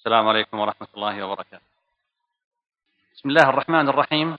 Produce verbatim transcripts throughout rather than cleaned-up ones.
السلام عليكم ورحمة الله وبركاته. بسم الله الرحمن الرحيم.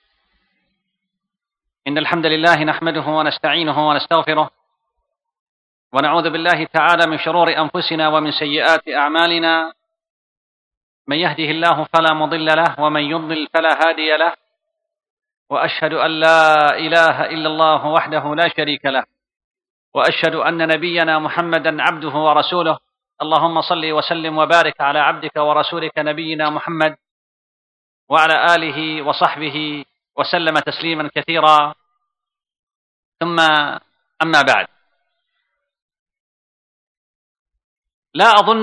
إن الحمد لله نحمده ونستعينه ونستغفره، ونعوذ بالله تعالى من شرور أنفسنا ومن سيئات أعمالنا. من يهده الله فلا مضل له، ومن يضلل فلا هادي له، وأشهد أن لا إله إلا الله وحده لا شريك له، وأشهد أن نبينا محمدا عبده ورسوله. اللهم صل وسلم وبارك على عبدك ورسولك نبينا محمد وعلى آله وصحبه وسلم تسليما كثيرا، ثم أما بعد. لا أظن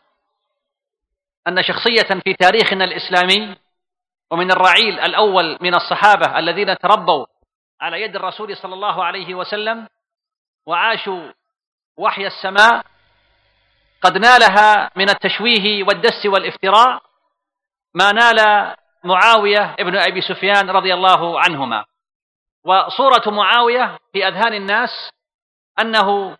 أن شخصية في تاريخنا الإسلامي ومن الرعيل الأول من الصحابة الذين تربوا على يد الرسول صلى الله عليه وسلم وعاشوا وحي السماء قد نالها من التشويه والدس والافتراء ما نال معاوية ابن أبي سفيان رضي الله عنهما. وصورة معاوية في أذهان الناس أنه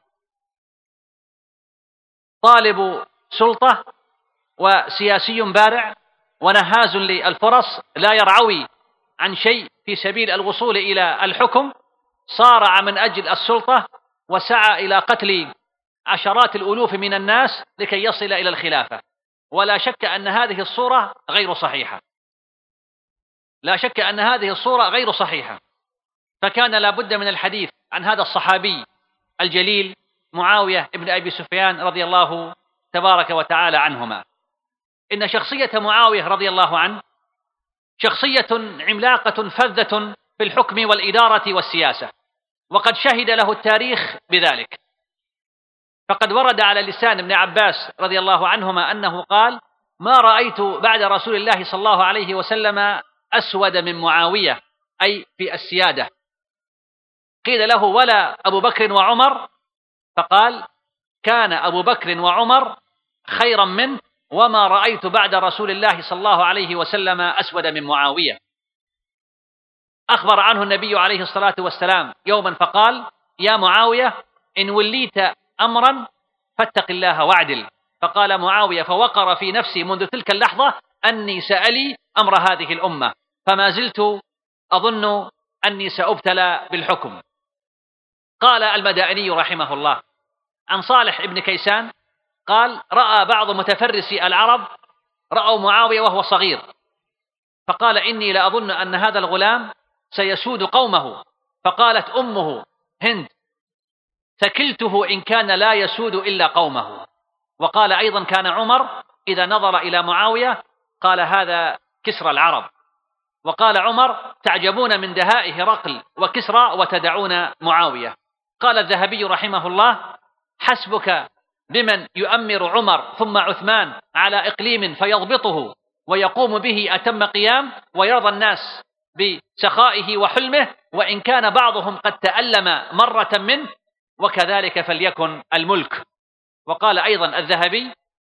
طالب سلطة وسياسي بارع ونهاز للفرص، لا يرعوي عن شيء في سبيل الوصول إلى الحكم، صارع من أجل السلطة وسعى إلى قتل عشرات الألوف من الناس لكي يصل إلى الخلافة. ولا شك أن هذه الصورة غير صحيحة، لا شك أن هذه الصورة غير صحيحة. فكان لا بد من الحديث عن هذا الصحابي الجليل معاوية ابن أبي سفيان رضي الله تبارك وتعالى عنهما. إن شخصية معاوية رضي الله عنه شخصية عملاقة فذة في الحكم والإدارة والسياسة، وقد شهد له التاريخ بذلك. فقد ورد على لسان ابن عباس رضي الله عنهما أنه قال: ما رأيت بعد رسول الله صلى الله عليه وسلم أسود من معاوية، أي في السيادة. قيل له: ولا أبو بكر وعمر؟ فقال: كان أبو بكر وعمر خيرا منه، وما رأيت بعد رسول الله صلى الله عليه وسلم أسود من معاوية. أخبر عنه النبي عليه الصلاة والسلام يوما فقال: يا معاوية، إن وليت أمرا فاتق الله واعدل. فقال معاوية: فوقر في نفسي منذ تلك اللحظة أني سألي أمر هذه الأمة، فما زلت أظن أني سأبتلى بالحكم. قال المدائني رحمه الله عن صالح ابن كيسان قال: رأى بعض متفرسي العرب رأوا معاوية وهو صغير، فقال: إني لأظن أن هذا الغلام سيسود قومه. فقالت أمه هند: ثكلته إن كان لا يسود إلا قومه. وقال أيضا: كان عمر إذا نظر إلى معاوية قال: هذا كسرى العرب. وقال عمر: تعجبون من دهاء هرقل وكسرى وتدعون معاوية. قال الذهبي رحمه الله: حسبك بمن يؤمر عمر ثم عثمان على إقليم فيضبطه ويقوم به أتم قيام، ويرضى الناس بسخائه وحلمه، وإن كان بعضهم قد تألم مرة منه، وكذلك فليكن الملك. وقال أيضا الذهبي: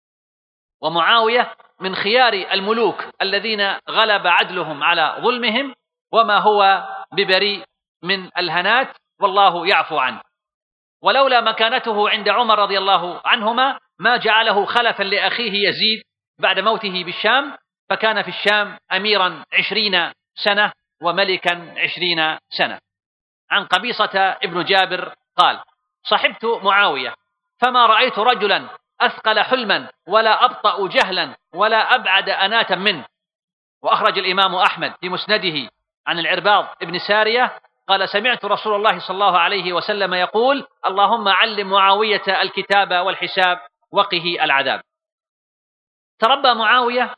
ومعاوية من خيار الملوك الذين غلب عدلهم على ظلمهم، وما هو ببريء من الهنات، والله يعفو عنه. ولولا مكانته عند عمر رضي الله عنهما ما جعله خلفا لأخيه يزيد بعد موته بالشام، فكان في الشام أميرا عشرين سنة وملكا عشرين سنة. عن قبيصة ابن جابر قال: صحبت معاوية فما رأيت رجلا أثقل حلما ولا أبطأ جهلا ولا أبعد أناتا منه. وأخرج الإمام أحمد في مسنده عن العرباض ابن سارية قال: سمعت رسول الله صلى الله عليه وسلم يقول: اللهم علم معاوية الكتاب والحساب وقه العذاب. تربى معاوية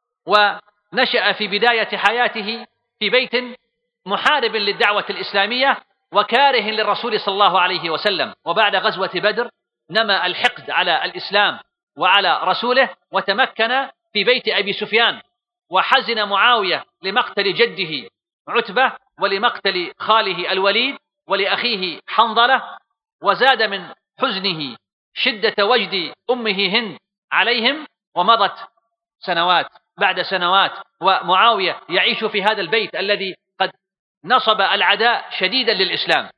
ونشأ في بداية حياته في بيت محارب للدعوة الإسلامية وكاره للرسول صلى الله عليه وسلم. وبعد غزوة بدر نمى الحقد على الإسلام وعلى رسوله، وتمكن في بيت أبي سفيان. وحزن معاوية لمقتل جده عتبة ولمقتل خاله الوليد ولأخيه حنظلة، وزاد من حزنه شدة وجد أمه هند عليهم. ومضت سنوات بعد سنوات ومعاوية يعيش في هذا البيت الذي قد نصب العداء شديدا للإسلام،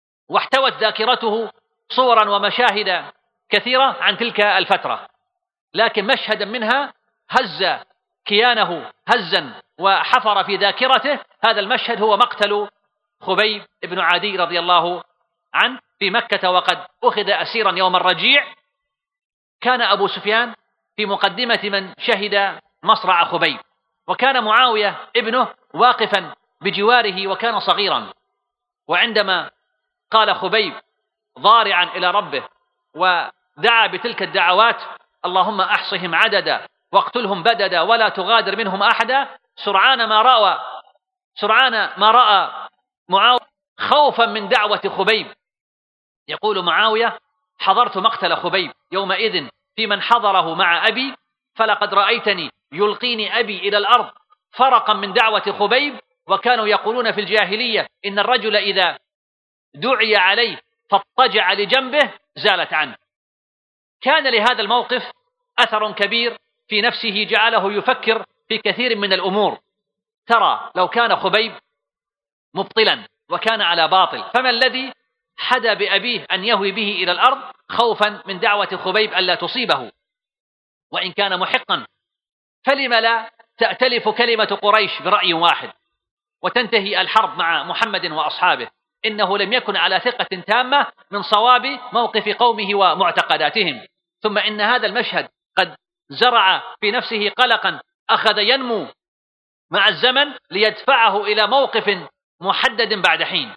واحتوت ذاكرته صورا ومشاهد كثيرة عن تلك الفترة. لكن مشهدا منها هز كيانه هزا وحفر في ذاكرته. هذا المشهد هو مقتل خبيب بن عدي رضي الله عنه في مكة، وقد أخذ أسيرا يوم الرجيع. كان أبو سفيان في مقدمة من شهد مصرع خبيب، وكان معاوية ابنه واقفا بجواره وكان صغيرا. وعندما قال خبيب ضارعا إلى ربه ودعا بتلك الدعوات: اللهم أحصهم عددا واقتلهم بددا ولا تغادر منهم أحدا، سرعان ما رأى سرعان ما رأى معاوية خوفا من دعوة خبيب. يقول معاوية: حضرت مقتل خبيب يومئذ في من حضره مع أبي، فلقد رأيتني يلقيني أبي إلى الأرض فرقا من دعوة خبيب. وكانوا يقولون في الجاهلية إن الرجل إذا دعي عليه فاضطجع لجنبه زالت عنه. كان لهذا الموقف أثر كبير في نفسه جعله يفكر في كثير من الأمور. ترى لو كان خبيب مبطلا وكان على باطل، فما الذي حدا بأبيه أن يهوي به إلى الأرض خوفا من دعوة خبيب ألا تصيبه؟ وإن كان محقا فلم لا تأتلف كلمة قريش برأي واحد وتنتهي الحرب مع محمد وأصحابه؟ إنه لم يكن على ثقة تامة من صواب موقف قومه ومعتقداتهم. ثم إن هذا المشهد قد زرع في نفسه قلقا أخذ ينمو مع الزمن ليدفعه إلى موقف محدد بعد حين.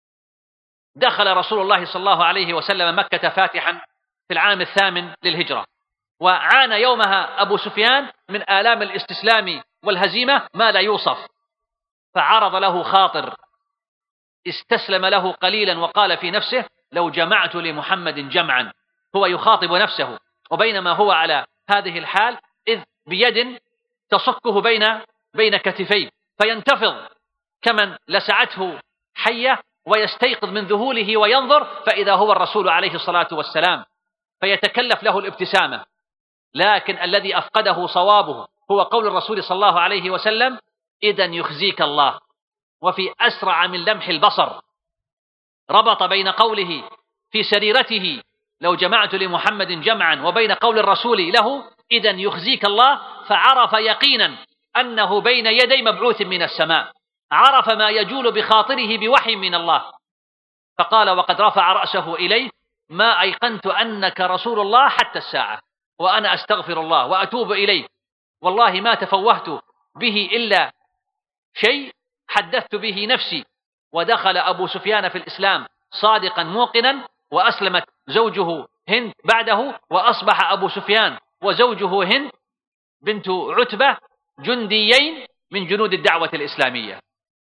دخل رسول الله صلى الله عليه وسلم مكة فاتحا في العام الثامن للهجرة، وعانى يومها أبو سفيان من آلام الاستسلام والهزيمة ما لا يوصف. فعرض له خاطر استسلم له قليلا وقال في نفسه: لو جمعت لمحمد جمعا. هو يخاطب نفسه، وبينما هو على هذه الحال إذ بيد تصكه بين بين كتفيه فينتفض كمن لسعته حية ويستيقظ من ذهوله وينظر فإذا هو الرسول عليه الصلاة والسلام، فيتكلف له الابتسامة. لكن الذي أفقده صوابه هو قول الرسول صلى الله عليه وسلم: إذن يخزيك الله. وفي أسرع من لمح البصر ربط بين قوله في سريرته لو جمعت لمحمد جمعا وبين قول الرسول له إذن يخزيك الله، فعرف يقينا أنه بين يدي مبعوث من السماء، عرف ما يجول بخاطره بوحي من الله. فقال وقد رفع رأسه إليه: ما أيقنت أنك رسول الله حتى الساعة، وأنا أستغفر الله وأتوب إليه، والله ما تفوهت به إلا شيء حدثت به نفسي. ودخل أبو سفيان في الإسلام صادقا موقنا، وأسلمت زوجه هند بعده، وأصبح أبو سفيان وزوجه هند بنت عتبة جنديين من جنود الدعوة الإسلامية.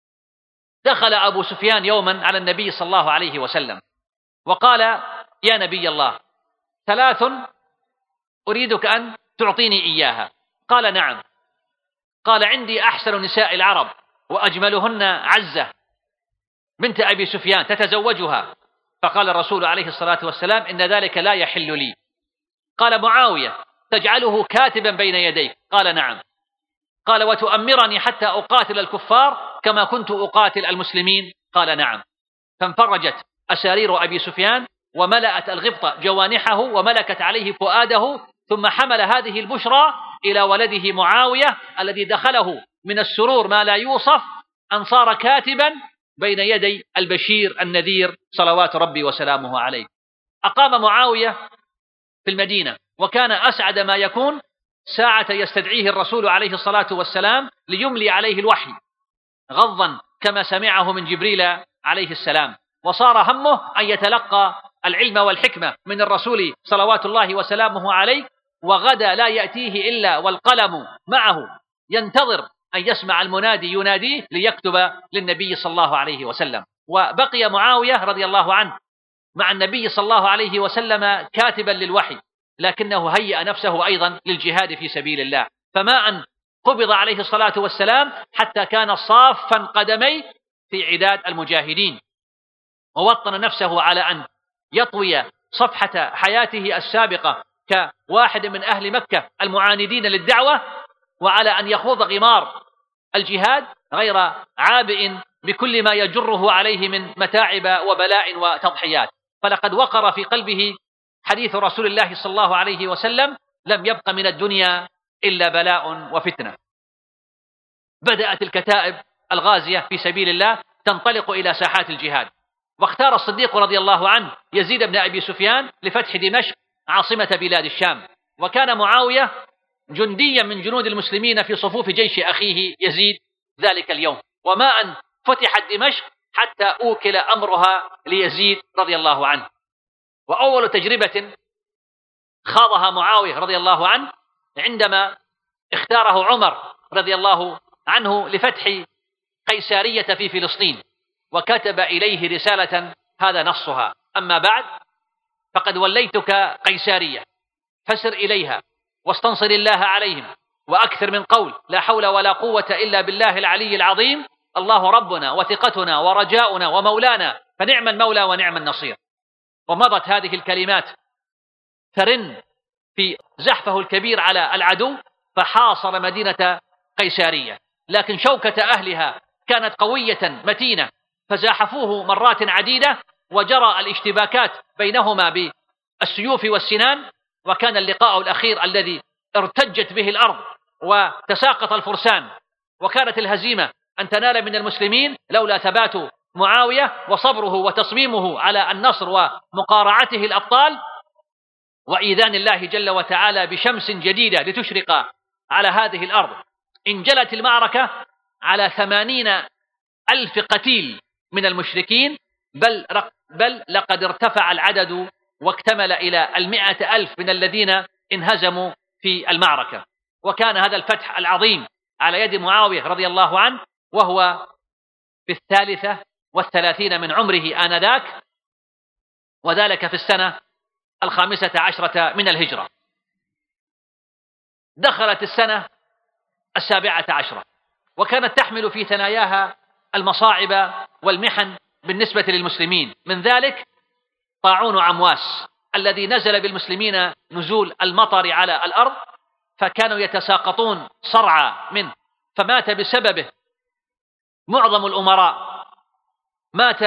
دخل أبو سفيان يوما على النبي صلى الله عليه وسلم وقال: يا نبي الله، ثلاث أريدك أن تعطيني إياها. قال: نعم. قال: عندي أحسن نساء العرب وأجملهن عزة بنت أبي سفيان تتزوجها. فقال الرسول عليه الصلاة والسلام: إن ذلك لا يحل لي. قال: معاوية تجعله كاتبا بين يديك؟ قال: نعم. قال: وتؤمرني حتى أقاتل الكفار كما كنت أقاتل المسلمين؟ قال: نعم. فانفرجت أسارير أبي سفيان وملأت الغبط جوانحه وملكت عليه فؤاده، ثم حمل هذه البشرى إلى ولده معاوية الذي دخله من السرور ما لا يوصف أن صار كاتبا بين يدي البشير النذير صلوات ربي وسلامه عليه. أقام معاوية في المدينة، وكان أسعد ما يكون ساعة يستدعيه الرسول عليه الصلاة والسلام ليملي عليه الوحي، غضا كما سمعه من جبريل عليه السلام، وصار همه أن يتلقى العلم والحكمة من الرسول صلوات الله وسلامه عليه. وغدا لا يأتيه إلا والقلم معه ينتظر أن يسمع المنادي يناديه ليكتب للنبي صلى الله عليه وسلم. وبقي معاوية رضي الله عنه مع النبي صلى الله عليه وسلم كاتبا للوحي، لكنه هيأ نفسه أيضا للجهاد في سبيل الله، فما أن قبض عليه الصلاة والسلام حتى كان صافا قدمي في عداد المجاهدين، ووطن نفسه على أن يطوي صفحة حياته السابقة كواحد من أهل مكة المعاندين للدعوة، وعلى أن يخوض غمار الجهاد غير عابئ بكل ما يجره عليه من متاعب وبلاء وتضحيات. فلقد وقر في قلبه حديث رسول الله صلى الله عليه وسلم: لم يبق من الدنيا إلا بلاء وفتنة. بدأت الكتائب الغازية في سبيل الله تنطلق إلى ساحات الجهاد، واختار الصديق رضي الله عنه يزيد بن أبي سفيان لفتح دمشق عاصمة بلاد الشام، وكان معاوية جنديا من جنود المسلمين في صفوف جيش أخيه يزيد ذلك اليوم، وما أن فتحت دمشق حتى أوكل أمرها ليزيد رضي الله عنه. وأول تجربة خاضها معاوية رضي الله عنه عندما اختاره عمر رضي الله عنه لفتح قيسارية في فلسطين، وكتب إليه رسالة هذا نصها: أما بعد فقد وليتك قيسارية، فسر إليها واستنصر الله عليهم، وأكثر من قول لا حول ولا قوة إلا بالله العلي العظيم، الله ربنا وثقتنا ورجاؤنا ومولانا، فنعم المولى ونعم النصير. ومضت هذه الكلمات ترن في زحفه الكبير على العدو، فحاصر مدينة قيسارية، لكن شوكة أهلها كانت قوية متينة، فزاحفوه مرات عديدة، وجرى الاشتباكات بينهما بالسيوف والسنان، وكان اللقاء الأخير الذي ارتجت به الأرض وتساقط الفرسان، وكانت الهزيمة أن تنال من المسلمين لولا ثبات معاوية وصبره وتصميمه على النصر ومقارعته الأبطال، وإيذان الله جل وتعالى بشمس جديدة لتشرق على هذه الأرض. انجلت المعركة على ثمانين ألف قتيل من المشركين، بل, بل لقد ارتفع العدد واكتمل إلى المئة ألف من الذين انهزموا في المعركة. وكان هذا الفتح العظيم على يد معاوية رضي الله عنه وهو في الثالثة والثلاثين من عمره آنذاك، وذلك في السنة الخامسة عشرة من الهجرة. دخلت السنة السابعة عشرة، وكانت تحمل في ثناياها المصاعب والمحن بالنسبة للمسلمين، من ذلك طاعون عمواس الذي نزل بالمسلمين نزول المطر على الأرض، فكانوا يتساقطون صرعى منه، فمات بسببه معظم الأمراء. مات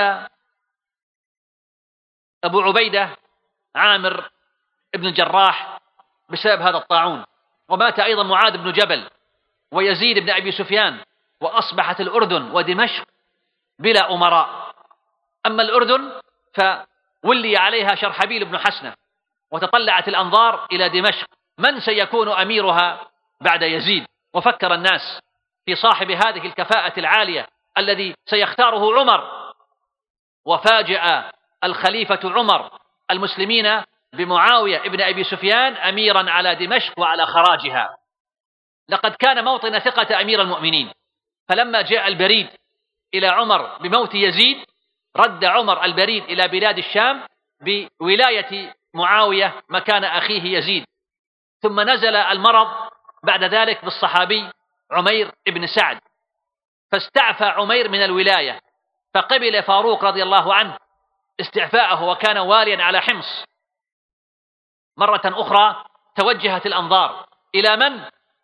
أبو عبيدة عامر بن الجراح بسبب هذا الطاعون، ومات أيضا معاذ بن جبل ويزيد بن أبي سفيان، وأصبحت الأردن ودمشق بلا أمراء. أما الأردن فولي عليها شرحبيل بن حسنة، وتطلعت الأنظار إلى دمشق من سيكون أميرها بعد يزيد، وفكر الناس في صاحب هذه الكفاءة العالية الذي سيختاره عمر، وفاجأ الخليفة عمر المسلمين بمعاوية ابن أبي سفيان أميرا على دمشق وعلى خراجها. لقد كان موطن ثقة أمير المؤمنين، فلما جاء البريد إلى عمر بموت يزيد رد عمر البريد إلى بلاد الشام بولاية معاوية مكان أخيه يزيد. ثم نزل المرض بعد ذلك بالصحابي عمير بن سعد، فاستعفى عمير من الولاية، فقبل فاروق رضي الله عنه استعفاءه وكان واليا على حمص. مرة أخرى توجهت الأنظار إلى من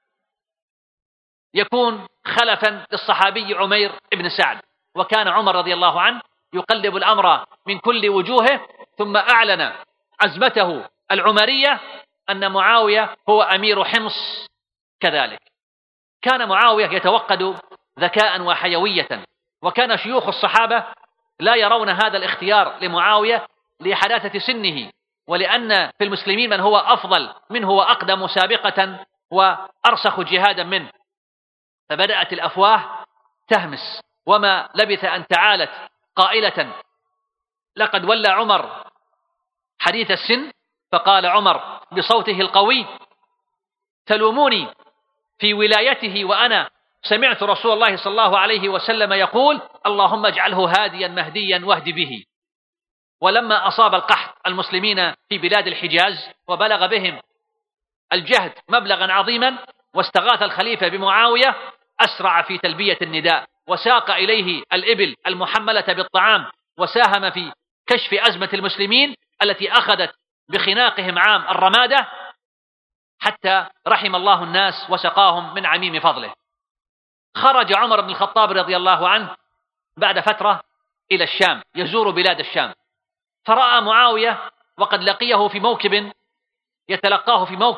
يكون خلفا للصحابي عمير بن سعد، وكان عمر رضي الله عنه يقلب الأمر من كل وجوهه، ثم أعلن عزمته العمرية أن معاوية هو أمير حمص كذلك. كان معاوية يتوقد ذكاء وحيوية، وكان شيوخ الصحابة لا يرون هذا الاختيار لمعاوية لحداثة سنه، ولأن في المسلمين من هو أفضل منه وأقدم سابقة وأرسخ جهادا منه. فبدأت الأفواه تهمس، وما لبث أن تعالت قائلة: لقد ولى عمر حديث السن. فقال عمر بصوته القوي: تلوموني في ولايته وأنا سمعت رسول الله صلى الله عليه وسلم يقول: اللهم اجعله هاديا مهديا واهد به. ولما أصاب القحط المسلمين في بلاد الحجاز وبلغ بهم الجهد مبلغا عظيما، واستغاث الخليفة بمعاوية، أسرع في تلبية النداء، وساق إليه الإبل المحملة بالطعام، وساهم في كشف أزمة المسلمين التي أخذت بخناقهم عام الرمادة، حتى رحم الله الناس وسقاهم من عميم فضله. خرج عمر بن الخطاب رضي الله عنه بعد فترة إلى الشام يزور بلاد الشام، فرأى معاوية وقد لقيه في موكب يتلقاه في موكب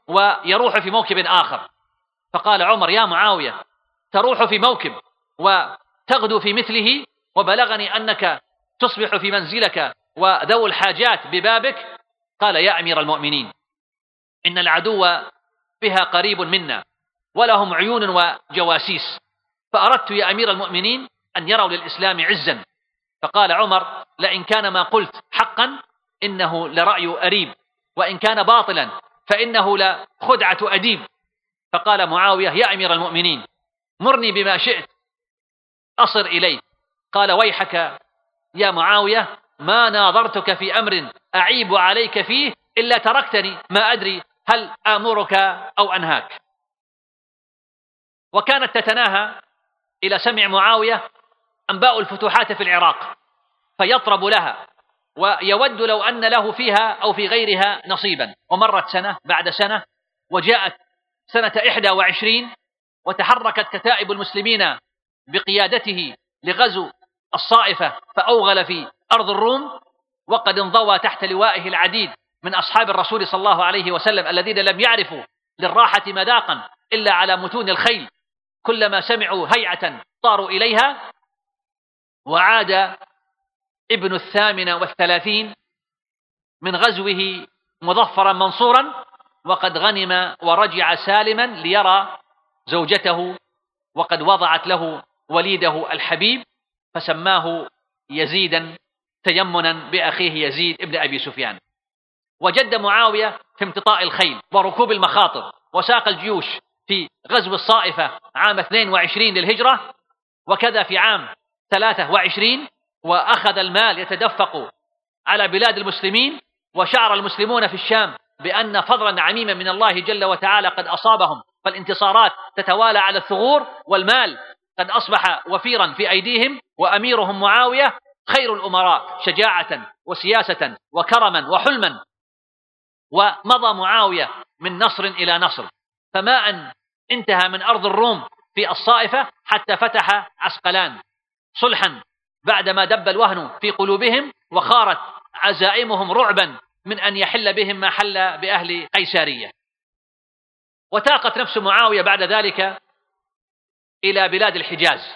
ويروح في موكب آخر. فقال عمر: يا معاوية، تروح في موكب وتغدو في مثله، وبلغني أنك تصبح في منزلك وذو الحاجات ببابك. قال: يا أمير المؤمنين، إن العدو بها قريب منا ولهم عيون وجواسيس، فأردت يا أمير المؤمنين أن يروا للإسلام عزا. فقال عمر: لئن كان ما قلت حقا إنه لرأي أريب، وإن كان باطلا فإنه لخدعة أديب. فقال معاوية: يا أمير المؤمنين، مرني بما شئت أصر إليه. قال: ويحك يا معاوية، ما ناظرتك في أمر أعيب عليك فيه إلا تركتني، ما أدري هل آمرك أو أنهاك. وكانت تتناهى إلى سمع معاوية أنباء الفتوحات في العراق، فيطرب لها ويود لو أن له فيها أو في غيرها نصيبا. ومرت سنة بعد سنة، وجاءت سنة إحدى وعشرين، وتحركت كتائب المسلمين بقيادته لغزو الصائفة، فأوغل في أرض الروم، وقد انضوى تحت لوائه العديد من أصحاب الرسول صلى الله عليه وسلم الذين لم يعرفوا للراحة مذاقا إلا على متون الخيل، كلما سمعوا هيعة طاروا إليها. وعاد ابن الثامن والثلاثين من غزوه مظفرا منصورا، وقد غنم ورجع سالما ليرى زوجته، وقد وضعت له وليده الحبيب، فسماه يزيدا تيمنا بأخيه يزيد ابن أبي سفيان. وجد معاوية في امتطاء الخيل وركوب المخاطر وساق الجيوش في غزو الصائفة عام اثنين وعشرين للهجرة، وكذا في عام ثلاثة وعشرين، وأخذ المال يتدفق على بلاد المسلمين. وشعر المسلمون في الشام بأن فضلا عميما من الله جل وتعالى قد أصابهم، فالانتصارات تتوالى على الثغور، والمال قد أصبح وفيرا في أيديهم. وأميرهم معاوية خير الأمراء شجاعة وسياسة وكرما وحلما. ومضى معاوية من نصر إلى نصر، فما أن انتهى من أرض الروم في الصائفة حتى فتح عسقلان صلحا بعدما دب الوهن في قلوبهم، وخارت عزائمهم رعبا من أن يحل بهم ما حل بأهل قيسارية. وتاقت نفس معاوية بعد ذلك إلى بلاد الحجاز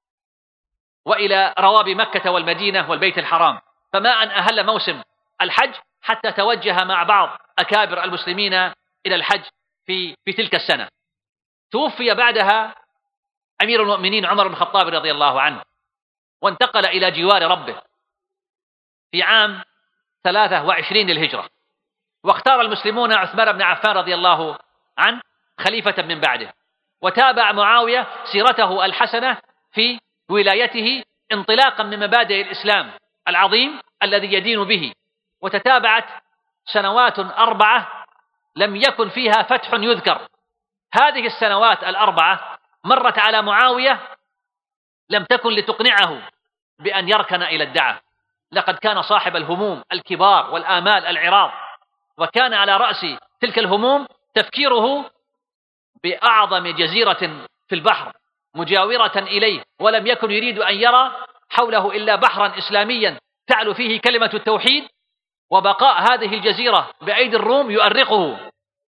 وإلى روابي مكة والمدينة والبيت الحرام، فما أن أهل موسم الحج حتى توجه مع بعض أكابر المسلمين إلى الحج في, في تلك السنة. توفي بعدها أمير المؤمنين عمر بن الخطاب رضي الله عنه، وانتقل إلى جوار ربه في عام ثلاثة وعشرين للهجرة. واختار المسلمون عثمان بن عفان رضي الله عنه خليفة من بعده، وتابع معاوية سيرته الحسنة في ولايته انطلاقا من مبادئ الإسلام العظيم الذي يدين به. وتتابعت سنوات أربعة لم يكن فيها فتح يذكر. هذه السنوات الأربعة مرت على معاوية لم تكن لتقنعه بأن يركن إلى الدعة، لقد كان صاحب الهموم الكبار والآمال العراض، وكان على رأس تلك الهموم تفكيره بأعظم جزيرة في البحر مجاورة إليه، ولم يكن يريد أن يرى حوله إلا بحرا إسلاميا تعلو فيه كلمة التوحيد، وبقاء هذه الجزيرة بأيدي الروم يؤرقه.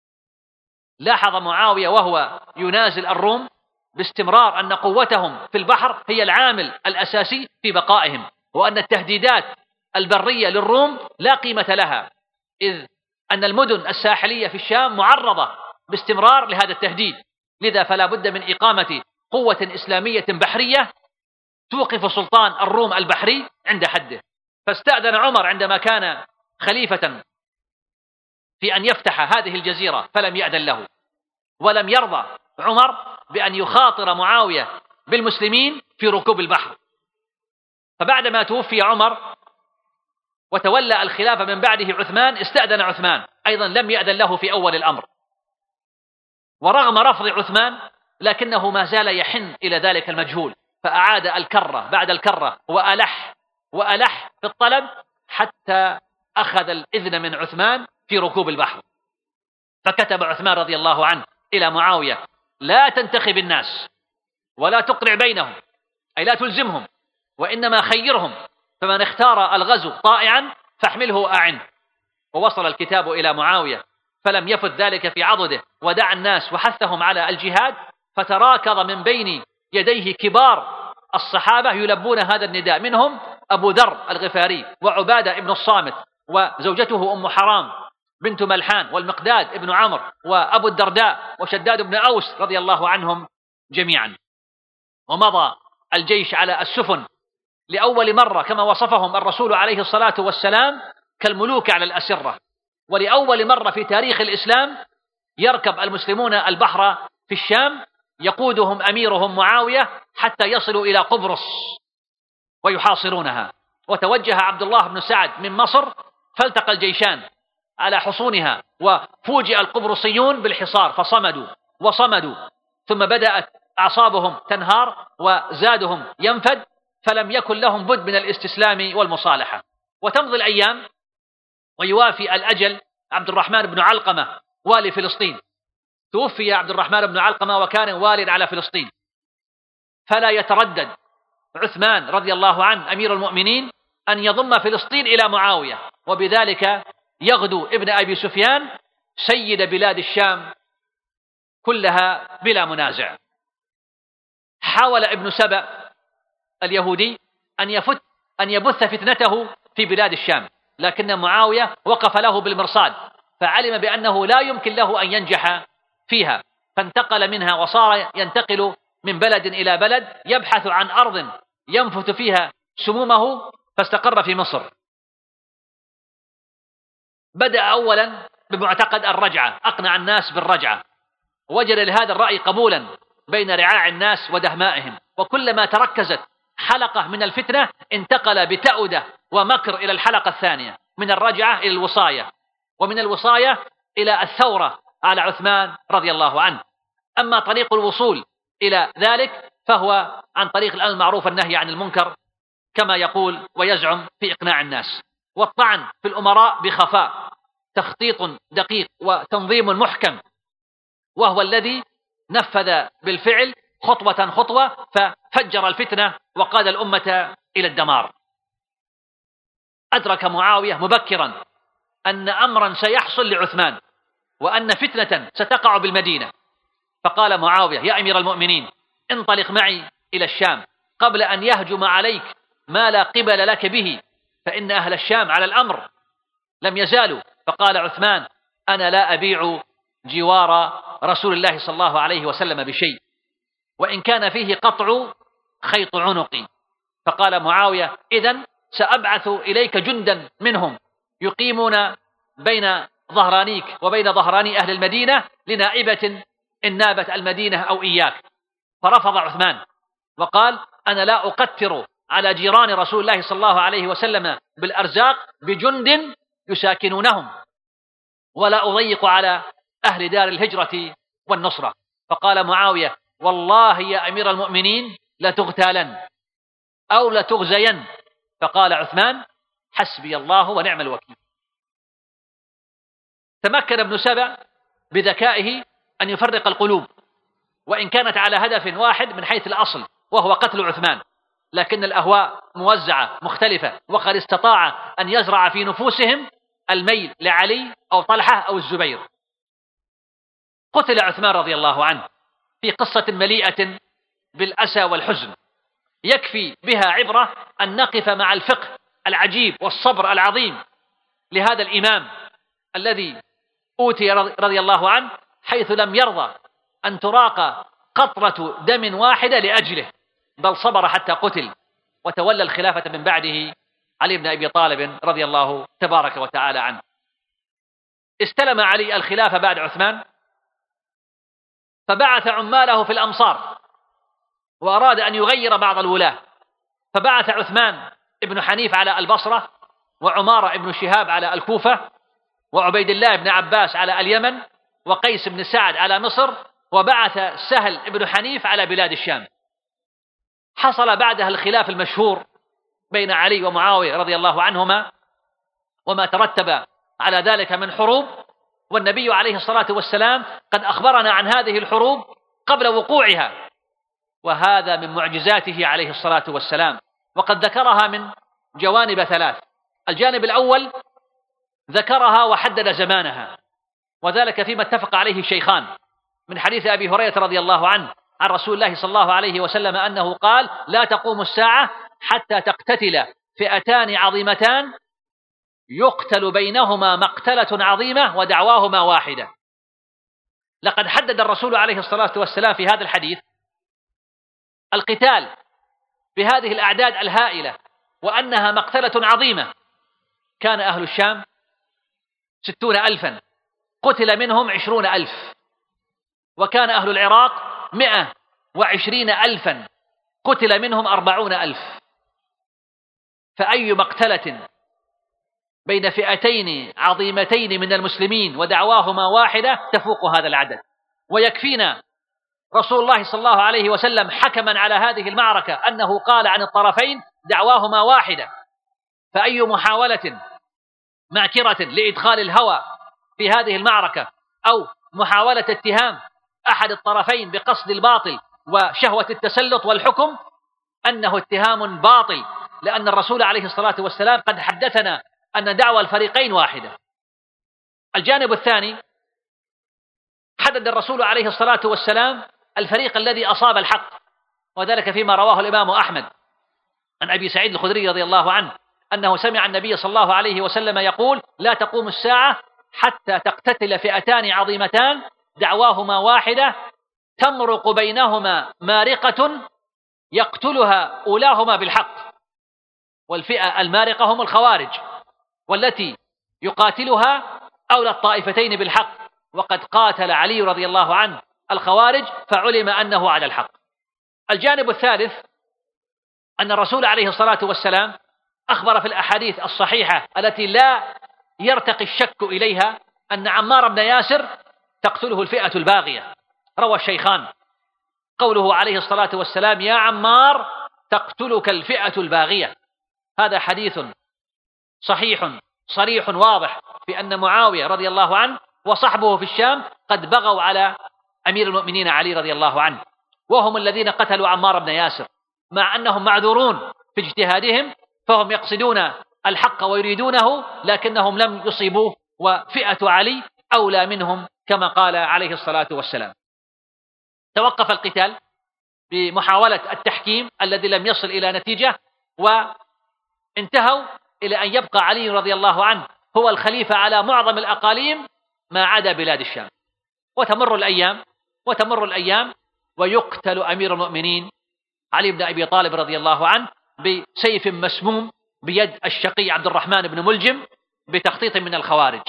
لاحظ معاوية وهو ينازل الروم باستمرار أن قوتهم في البحر هي العامل الأساسي في بقائهم، وأن التهديدات البرية للروم لا قيمة لها، إذ أن المدن الساحلية في الشام معرضة باستمرار لهذا التهديد. لذا فلا بد من إقامة قوة إسلامية بحرية توقف سلطان الروم البحري عند حده. فاستأذن عمر عندما كان خليفة في أن يفتح هذه الجزيرة، فلم يأذن له، ولم يرضى عمر بأن يخاطر معاوية بالمسلمين في ركوب البحر. فبعدما توفي عمر وتولى الخلافة من بعده عثمان، استأذن عثمان أيضا، لم يأذن له في أول الأمر. ورغم رفض عثمان لكنه ما زال يحن إلى ذلك المجهول، فأعاد الكرة بعد الكرة وألح وألح في الطلب حتى أخذ الإذن من عثمان في ركوب البحر. فكتب عثمان رضي الله عنه إلى معاوية: لا تنتخب الناس ولا تقرع بينهم، أي لا تلزمهم، وإنما خيرهم، فمن اختار الغزو طائعا فاحمله أعنه. ووصل الكتاب إلى معاوية فلم يفت ذلك في عضده ودعا الناس وحثهم على الجهاد، فتراكض من بين يديه كبار الصحابة يلبون هذا النداء، منهم أبو ذر الغفاري وعبادة ابن الصامت وزوجته أم حرام بنت ملحان والمقداد ابن عمرو وأبو الدرداء وشداد بن أوس رضي الله عنهم جميعا. ومضى الجيش على السفن لأول مرة كما وصفهم الرسول عليه الصلاة والسلام كالملوك على الأسرة، ولأول مرة في تاريخ الإسلام يركب المسلمون البحر في الشام، يقودهم أميرهم معاوية حتى يصلوا إلى قبرص ويحاصرونها. وتوجه عبد الله بن سعد من مصر فالتقى الجيشان على حصونها، وفوجئ القبرصيون بالحصار فصمدوا وصمدوا، ثم بدأت أعصابهم تنهار وزادهم ينفد، فلم يكن لهم بد من الاستسلام والمصالحة. وتمضي الأيام ويوافي الأجل عبد الرحمن بن علقمة والي فلسطين. توفي عبد الرحمن بن علقمة وكان واليا على فلسطين، فلا يتردد عثمان رضي الله عنه أمير المؤمنين أن يضم فلسطين إلى معاوية، وبذلك يغدو ابن أبي سفيان سيد بلاد الشام كلها بلا منازع. حاول ابن سبأ اليهودي أن يفت أن يبث فتنته في بلاد الشام، لكن معاوية وقف له بالمرصاد، فعلم بأنه لا يمكن له أن ينجح فيها، فانتقل منها وصار ينتقل من بلد إلى بلد يبحث عن أرض ينفث فيها سمومه، فاستقر في مصر. بدأ أولا بمعتقد الرجعة، أقنع الناس بالرجعة، وجد لهذا الرأي قبولا بين رعاع الناس ودهمائهم، وكلما تركزت حلقة من الفتنة انتقل بتأودة ومكر إلى الحلقة الثانية، من الرجعة إلى الوصاية، ومن الوصاية إلى الثورة على عثمان رضي الله عنه. أما طريق الوصول إلى ذلك فهو عن طريق الأمر بالمعروف والنهي عن المنكر كما يقول ويزعم في إقناع الناس، والطعن في الأمراء بخفاء، تخطيط دقيق وتنظيم محكم، وهو الذي نفذ بالفعل خطوة خطوة ففجر الفتنة وقاد الأمة إلى الدمار. أدرك معاوية مبكرا أن أمرا سيحصل لعثمان وأن فتنة ستقع بالمدينة، فقال معاوية: يا أمير المؤمنين، انطلق معي إلى الشام قبل أن يهجم عليك ما لا قبل لك به، فإن أهل الشام على الأمر لم يزالوا. فقال عثمان: أنا لا أبيع جوار رسول الله صلى الله عليه وسلم بشيء، وإن كان فيه قطع خيط عنقي. فقال معاوية: إذن سأبعث إليك جندا منهم يقيمون بين ظهرانيك وبين ظهراني أهل المدينة لنائبة إن نابت المدينة أو إياك. فرفض عثمان وقال: أنا لا أقتر على جيران رسول الله صلى الله عليه وسلم بالأرزاق بجند يساكنونهم، ولا أضيق على أهل دار الهجرة والنصرة. فقال معاوية: والله يا أمير المؤمنين لتغتالن أو لتغزين. فقال عثمان: حسبي الله ونعم الوكيل. تمكن ابن سبأ بذكائه أن يفرق القلوب، وإن كانت على هدف واحد من حيث الأصل وهو قتل عثمان، لكن الأهواء موزعة مختلفة، وقد استطاع أن يزرع في نفوسهم الميل لعلي أو طلحة أو الزبير. قتل عثمان رضي الله عنه في قصة مليئة بالأسى والحزن، يكفي بها عبرة أن نقف مع الفقه العجيب والصبر العظيم لهذا الإمام الذي أوتي رضي الله عنه، حيث لم يرضى أن تراق قطرة دم واحدة لأجله، بل صبر حتى قتل، وتولى الخلافة من بعده علي بن أبي طالب رضي الله تبارك وتعالى عنه. استلم علي الخلافة بعد عثمان، فبعث عماله في الأمصار وأراد أن يغير بعض الولاة، فبعث عثمان ابن حنيف على البصرة، وعمارة ابن شهاب على الكوفة، وعبيد الله بن عباس على اليمن، وقيس بن سعد على مصر، وبعث سهل ابن حنيف على بلاد الشام. حصل بعدها الخلاف المشهور بين علي ومعاوية رضي الله عنهما، وما ترتب على ذلك من حروب، والنبي عليه الصلاة والسلام قد أخبرنا عن هذه الحروب قبل وقوعها، وهذا من معجزاته عليه الصلاة والسلام، وقد ذكرها من جوانب ثلاث. الجانب الأول ذكرها وحدد زمانها، وذلك فيما اتفق عليه الشيخان من حديث أبي هريرة رضي الله عنه عن رسول الله صلى الله عليه وسلم أنه قال: لا تقوم الساعة حتى تقتتل فئتان عظيمتان يقتل بينهما مقتلة عظيمة ودعواهما واحدة. لقد حدد الرسول عليه الصلاة والسلام في هذا الحديث القتال بهذه الأعداد الهائلة وأنها مقتلة عظيمة. كان أهل الشام ستون ألفا قتل منهم عشرون ألف، وكان أهل العراق مئة وعشرين ألفا قتل منهم أربعون ألف. فأي مقتلة بين فئتين عظيمتين من المسلمين ودعواهما واحدة تفوق هذا العدد. ويكفينا رسول الله صلى الله عليه وسلم حكما على هذه المعركة أنه قال عن الطرفين دعواهما واحدة. فأي محاولة معكرة لإدخال الهوى في هذه المعركة أو محاولة اتهام أحد الطرفين بقصد الباطل وشهوة التسلط والحكم أنه اتهام باطل، لأن الرسول عليه الصلاة والسلام قد حدثنا أن دعوى الفريقين واحدة. الجانب الثاني، حدد الرسول عليه الصلاة والسلام الفريق الذي أصاب الحق، وذلك فيما رواه الإمام أحمد عن أبي سعيد الخدري رضي الله عنه أنه سمع النبي صلى الله عليه وسلم يقول: لا تقوم الساعة حتى تقتتل فئتان عظيمتان دعواهما واحدة تمرق بينهما مارقة يقتلها أولاهما بالحق. والفئة المارقة هم الخوارج، والتي يقاتلها أولى الطائفتين بالحق، وقد قاتل علي رضي الله عنه الخوارج فعلم أنه على الحق. الجانب الثالث أن الرسول عليه الصلاة والسلام أخبر في الأحاديث الصحيحة التي لا يرتقي الشك إليها أن عمار بن ياسر تقتله الفئة الباغية. روى الشيخان قوله عليه الصلاة والسلام: يا عمار تقتلك الفئة الباغية. هذا حديث صحيح صريح واضح في أن معاوية رضي الله عنه وصحبه في الشام قد بغوا على أمير المؤمنين علي رضي الله عنه، وهم الذين قتلوا عمار بن ياسر، مع أنهم معذورون في اجتهادهم، فهم يقصدون الحق ويريدونه لكنهم لم يصيبوه، وفئة علي أولى منهم كما قال عليه الصلاة والسلام. توقف القتال بمحاولة التحكيم الذي لم يصل إلى نتيجة، وانتهوا إلى أن يبقى علي رضي الله عنه هو الخليفة على معظم الأقاليم ما عدا بلاد الشام. وتمر الأيام وتمر الأيام ويقتل أمير المؤمنين علي بن أبي طالب رضي الله عنه بسيف مسموم بيد الشقي عبد الرحمن بن ملجم بتخطيط من الخوارج.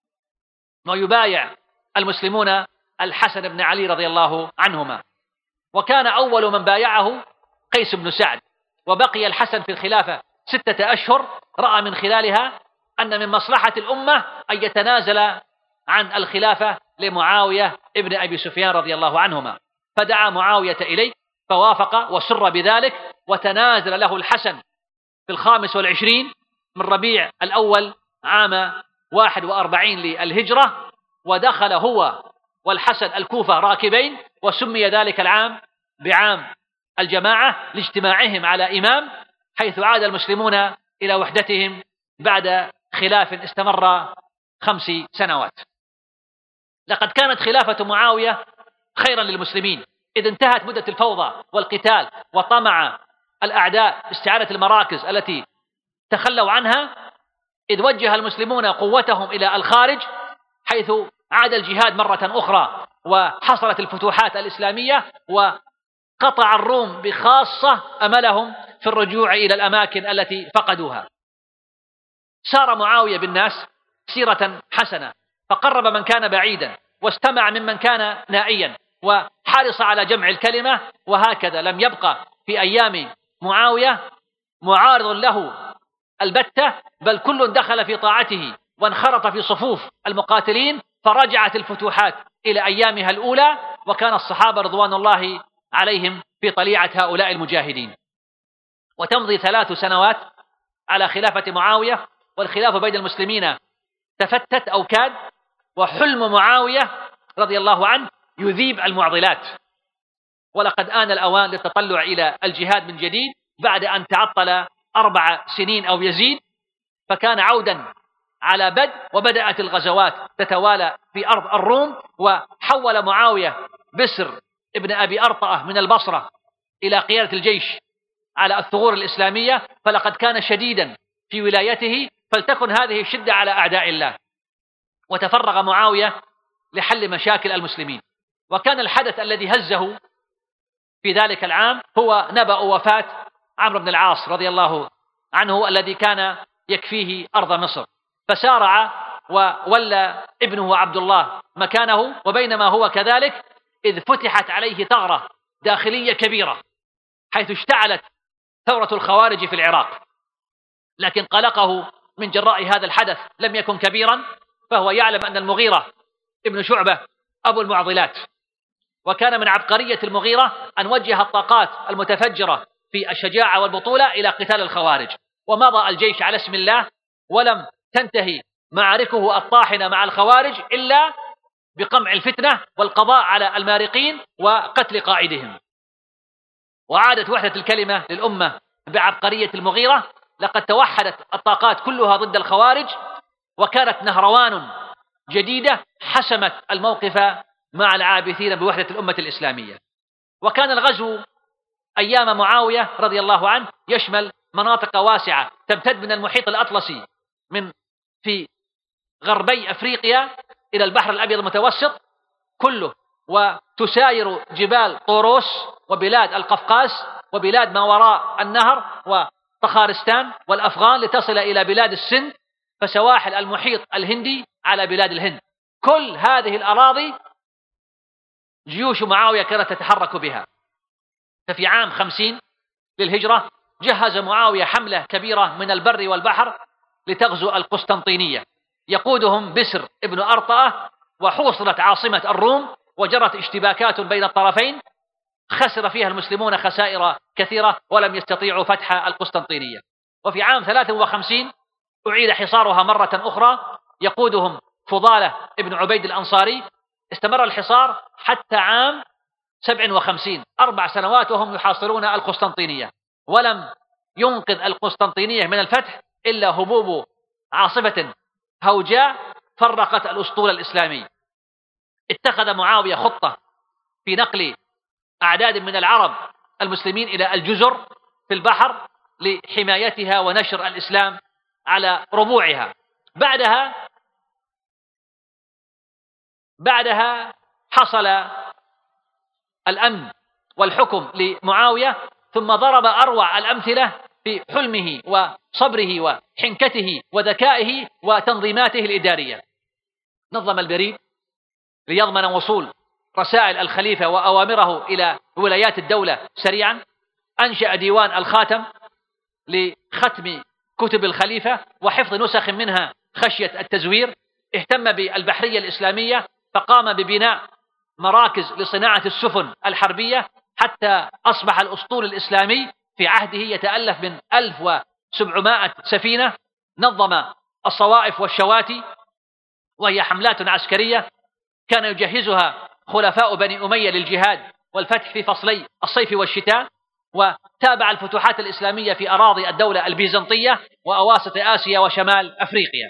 ويبايع المسلمون الحسن بن علي رضي الله عنهما، وكان أول من بايعه قيس بن سعد. وبقي الحسن في الخلافة ستة أشهر، رأى من خلالها أن من مصلحة الأمة أن يتنازل عن الخلافة لمعاوية ابن أبي سفيان رضي الله عنهما، فدعا معاوية إليه فوافق وسر بذلك، وتنازل له الحسن في الخامس والعشرين من ربيع الأول عام واحد وأربعين للهجرة، ودخل هو والحسن الكوفة راكبين، وسمي ذلك العام بعام الجماعة لاجتماعهم على إمام، حيث عاد المسلمون إلى وحدتهم بعد خلاف استمر خمس سنوات. لقد كانت خلافة معاوية خيرا للمسلمين، إذ انتهت مدة الفوضى والقتال وطمع الأعداء باستعادة المراكز التي تخلوا عنها، إذ وجه المسلمون قوتهم إلى الخارج، حيث عاد الجهاد مرة أخرى وحصلت الفتوحات الإسلامية، وقطع الروم بخاصة أملهم في الرجوع إلى الأماكن التي فقدوها. سار معاوية بالناس سيرة حسنة، فقرب من كان بعيدا واستمع ممن كان نائيا، وحرص على جمع الكلمة. وهكذا لم يبقى في أيام معاوية معارض له البتة، بل كل دخل في طاعته وانخرط في صفوف المقاتلين، فرجعت الفتوحات إلى أيامها الأولى، وكان الصحابة رضوان الله عليهم في طليعة هؤلاء المجاهدين. وتمضي ثلاث سنوات على خلافة معاوية، والخلاف بين المسلمين تفتت أو كاد، وحلم معاوية رضي الله عنه يذيب المعضلات. ولقد آن الأوان للتطلع إلى الجهاد من جديد بعد أن تعطل أربع سنين أو يزيد، فكان عودا على بدء، وبدأت الغزوات تتوالى في أرض الروم. وحول معاوية بسر ابن أبي أرطأة من البصرة إلى قيادة الجيش على الثغور الإسلامية، فلقد كان شديدا في ولايته، فلتكن هذه الشدة على أعداء الله. وتفرغ معاوية لحل مشاكل المسلمين. وكان الحدث الذي هزه في ذلك العام هو نبأ وفاة عمرو بن العاص رضي الله عنه الذي كان يكفيه أرض مصر، فسارع وولى ابنه عبد الله مكانه. وبينما هو كذلك إذ فتحت عليه ثغرة داخلية كبيرة، حيث اشتعلت ثورة الخوارج في العراق. لكن قلقه من جراء هذا الحدث لم يكن كبيرا، فهو يعلم أن المغيرة ابن شعبة أبو المعضلات، وكان من عبقرية المغيرة أن وجه الطاقات المتفجرة في الشجاعة والبطولة إلى قتال الخوارج. ومضى الجيش على اسم الله، ولم تنتهي معاركه الطاحنة مع الخوارج إلا بقمع الفتنة والقضاء على المارقين وقتل قائدهم. وعادت وحدة الكلمة للأمة بعبقرية المغيرة. لقد توحدت الطاقات كلها ضد الخوارج، وكانت نهروان جديدة حسمت الموقف مع العابثين بوحدة الأمة الإسلامية. وكان الغزو أيام معاوية رضي الله عنه يشمل مناطق واسعة تمتد من المحيط الأطلسي من في غربي أفريقيا إلى البحر الأبيض المتوسط كله، وتساير جبال طوروس وبلاد القفقاس وبلاد ما وراء النهر وطخارستان والأفغان لتصل إلى بلاد السند، فسواحل المحيط الهندي على بلاد الهند. كل هذه الأراضي جيوش معاوية كانت تتحرك بها. ففي عام خمسين للهجرة جهز معاوية حملة كبيرة من البر والبحر لتغزو القسطنطينية، يقودهم بسر ابن أرطأة. وحوصلت عاصمة الروم، وجرت اشتباكات بين الطرفين خسر فيها المسلمون خسائر كثيرة ولم يستطيعوا فتح القسطنطينية. وفي عام ثلاث وخمسين أعيد حصارها مرة أخرى، يقودهم فضالة ابن عبيد الأنصاري. استمر الحصار حتى عام سبع وخمسين، أربع سنوات وهم يحاصرون القسطنطينية، ولم ينقذ القسطنطينية من الفتح إلا هبوب عاصفة هوجاء فرقت الأسطول الإسلامي. اتخذ معاوية خطة في نقل أعداد من العرب المسلمين إلى الجزر في البحر لحمايتها ونشر الإسلام على ربوعها. بعدها بعدها حصل الأمن والحكم لمعاوية، ثم ضرب أروع الأمثلة في حلمه وصبره وحنكته وذكائه وتنظيماته الإدارية. نظم البريد ليضمن وصول رسائل الخليفة وأوامره إلى ولايات الدولة سريعا. أنشأ ديوان الخاتم لختم كتب الخليفة وحفظ نسخ منها خشية التزوير. اهتم بالبحرية الإسلامية، فقام ببناء مراكز لصناعة السفن الحربية، حتى أصبح الأسطول الإسلامي في عهده يتألف من ألف وسبعمائة سفينة. نظم الصوائف والشواتي، وهي حملات عسكرية كان يجهزها خلفاء بني أمية للجهاد والفتح في فصلي الصيف والشتاء. وتابع الفتوحات الإسلامية في أراضي الدولة البيزنطية وأواسط آسيا وشمال أفريقيا.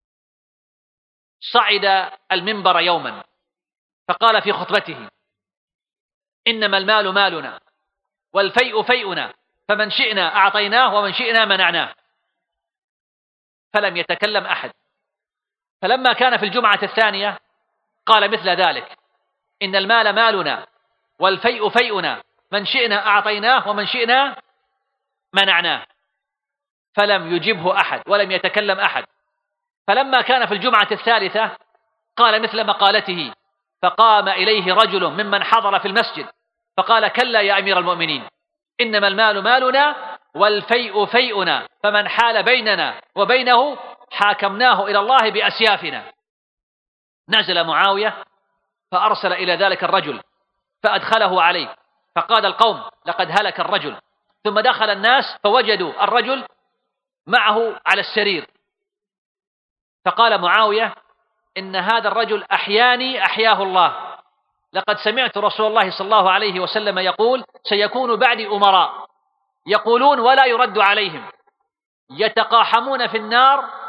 صعد المنبر يوما فقال في خطبته: إنما المال مالنا والفيء فيئنا، فمن شئنا أعطيناه ومن شئنا منعناه. فلم يتكلم أحد. فلما كان في الجمعة الثانية قال مثل ذلك: إن المال مالنا والفيء فيئنا، من شئنا أعطيناه ومن شئنا منعناه. فلم يجبه أحد ولم يتكلم أحد. فلما كان في الجمعة الثالثة قال مثل مقالته، فقام إليه رجل ممن حضر في المسجد فقال: كلا يا أمير المؤمنين، إنما المال مالنا والفيء فيئنا، فمن حال بيننا وبينه حاكمناه إلى الله بأسيافنا. نزل معاوية فأرسل إلى ذلك الرجل فأدخله عليه، فقال القوم: لقد هلك الرجل. ثم دخل الناس فوجدوا الرجل معه على السرير، فقال معاوية: إن هذا الرجل أحياني أحياه الله، لقد سمعت رسول الله صلى الله عليه وسلم يقول: سيكون بعدي أمراء يقولون ولا يرد عليهم، يتقاحمون في النار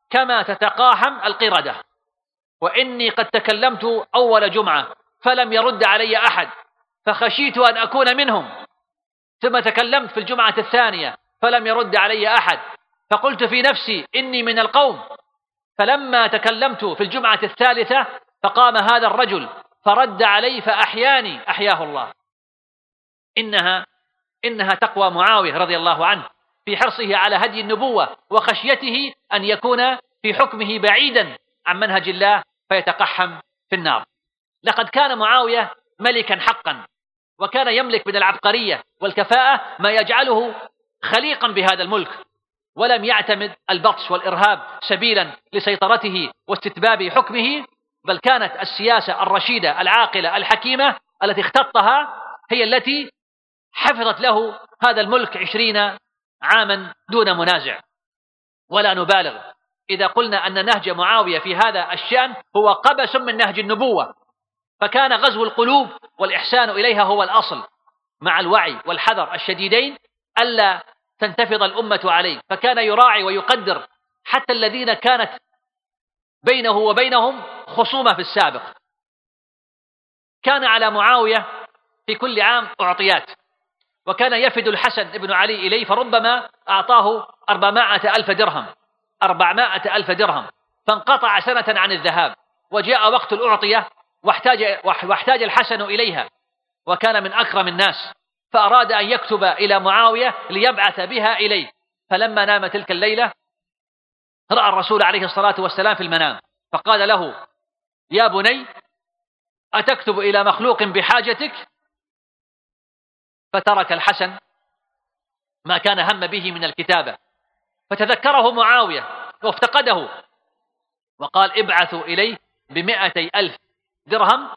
كما تتقاحم القردة، وإني قد تكلمت أول جمعة فلم يرد علي أحد فخشيت أن أكون منهم، ثم تكلمت في الجمعة الثانية فلم يرد علي أحد فقلت في نفسي إني من القوم، فلما تكلمت في الجمعة الثالثة فقام هذا الرجل فرد علي فأحياني أحياه الله. إنها إنها تقوى معاوية رضي الله عنه في حرصه على هدي النبوة وخشيته أن يكون في حكمه بعيدا عن منهج الله فيتقحم في النار. لقد كان معاوية ملكا حقا، وكان يملك من العبقرية والكفاءة ما يجعله خليقا بهذا الملك، ولم يعتمد البطش والإرهاب سبيلا لسيطرته واستتباب حكمه، بل كانت السياسة الرشيدة العاقلة الحكيمة التي اختطها هي التي حفظت له هذا الملك عشرين عاما دون منازع. ولا نبالغ إذا قلنا أن نهج معاوية في هذا الشأن هو قبس من نهج النبوة، فكان غزو القلوب والإحسان إليها هو الأصل، مع الوعي والحذر الشديدين ألا تنتفض الأمة عليه، فكان يراعي ويقدر حتى الذين كانت بينه وبينهم خصومة في السابق. كان على معاوية في كل عام أعطيات، وكان يفد الحسن بن علي إليه فربما أعطاه أربعمائة ألف درهم أربعمائة ألف درهم فانقطع سنة عن الذهاب، وجاء وقت الأعطية واحتاج, واحتاج الحسن إليها، وكان من أكرم الناس، فأراد أن يكتب إلى معاوية ليبعث بها إليه. فلما نام تلك الليلة رأى الرسول عليه الصلاة والسلام في المنام فقال له: يا بني، أتكتب إلى مخلوق بحاجتك؟ فترك الحسن ما كان هم به من الكتابة، فتذكره معاوية وافتقده، وقال: ابعثوا إليه بمائتي ألف درهم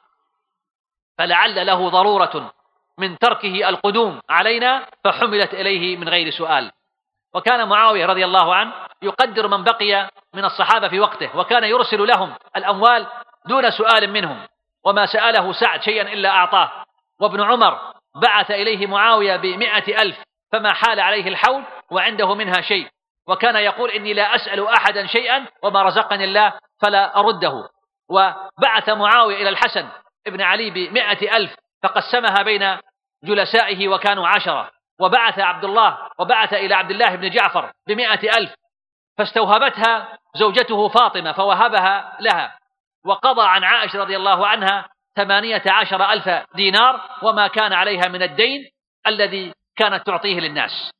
فلعل له ضرورة من تركه القدوم علينا، فحملت إليه من غير سؤال. وكان معاوية رضي الله عنه يقدر من بقي من الصحابة في وقته، وكان يرسل لهم الأموال دون سؤال منهم، وما سأله سعد شيئا إلا أعطاه. وابن عمر بعث إليه معاوية بمائة ألف فما حال عليه الحول وعنده منها شيء، وكان يقول: إني لا أسأل أحدا شيئا وما رزقني الله فلا أرده. وبعث معاوية إلى الحسن ابن علي بمائة ألف فقسمها بين جلسائه وكانوا عشرة، وبعث عبد الله وبعث إلى عبد الله بن جعفر بمائة ألف فاستوهبتها زوجته فاطمة فوهبها لها، وقضى عن عائشة رضي الله عنها ثمانية عشر ألف دينار وما كان عليها من الدين الذي كانت تعطيه للناس.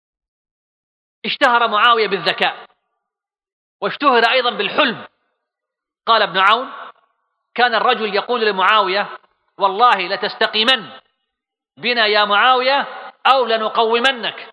اشتهر معاوية بالذكاء، واشتهر أيضا بالحلم. قال ابن عون: كان الرجل يقول لمعاوية: والله لتستقيمن بنا يا معاوية أو لنقومنك.